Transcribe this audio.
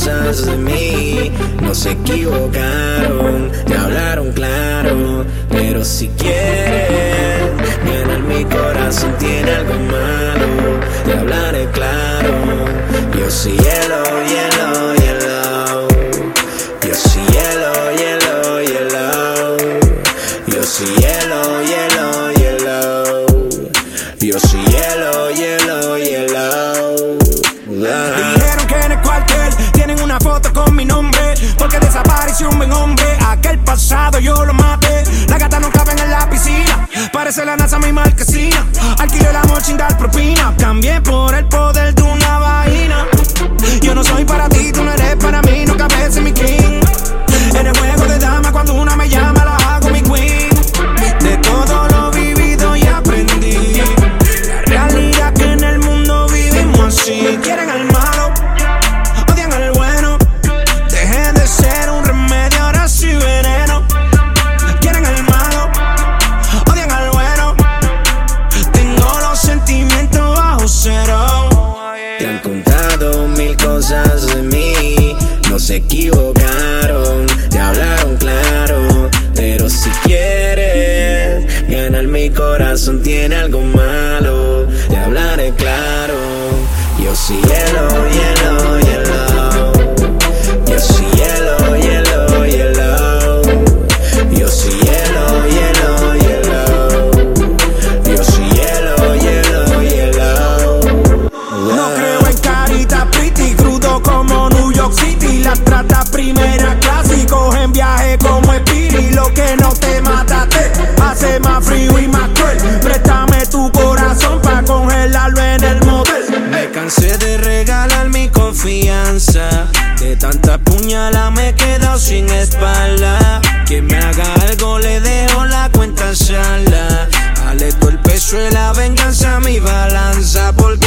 cosas de mí. No se equivocaron, te hablaron claro. Pero si quieren ganar mi corazón, tiene algo malo. Te hablaré claro. Yo soy yellow, yellow, yellow. Yo soy yellow, yellow, yellow. Yo soy yellow, yellow, yellow. Yo soy yellow, yellow, yellow. Dijeron que en el cuartel tienen una foto con mi nombre, porque desapareció un buen hombre. Aquel pasado yo lo maté. La gata no caben en la piscina, parece la NASA mi marquesina. Alquilé el amor sin dar propina, cambié por el poder de una vaina. Yo no soy para ti, tú no eres para mí, no cabes en mi king. En el juego de dama cuando una me llama la hago mi queen. De todo lo vivido y aprendí la realidad que en el mundo vivimos así. Quieren al malo, odian al bueno. Dejen de ser un remedio, ahora sí veneno. Quieren al malo, odian al bueno. Tengo los sentimientos bajo cero. Te han contado mil cosas de mí. No se equivocaron, te hablaron claro. Pero si quieres ganar mi corazón, tiene algo malo. Te hablaré claro. Yo soy yellow, yellow, yellow. Yo soy yellow, yellow, yellow. Yo soy yellow, yellow, yellow. Yo soy yellow, yellow, yellow. No creo en carita pretty, crudo como New York City. La trata primera clase y cogen viaje como Speedy. Lo que no te mata te hace más frío y más cruel. Préstame tu corazón pa' congelarlo en el motel. Me cansé de regalar mi confianza. De tanta puñalada me he quedado sin espalda. Quien me haga algo le dejo la cuenta en sala. Dale todo el peso de la venganza a mi balanza, porque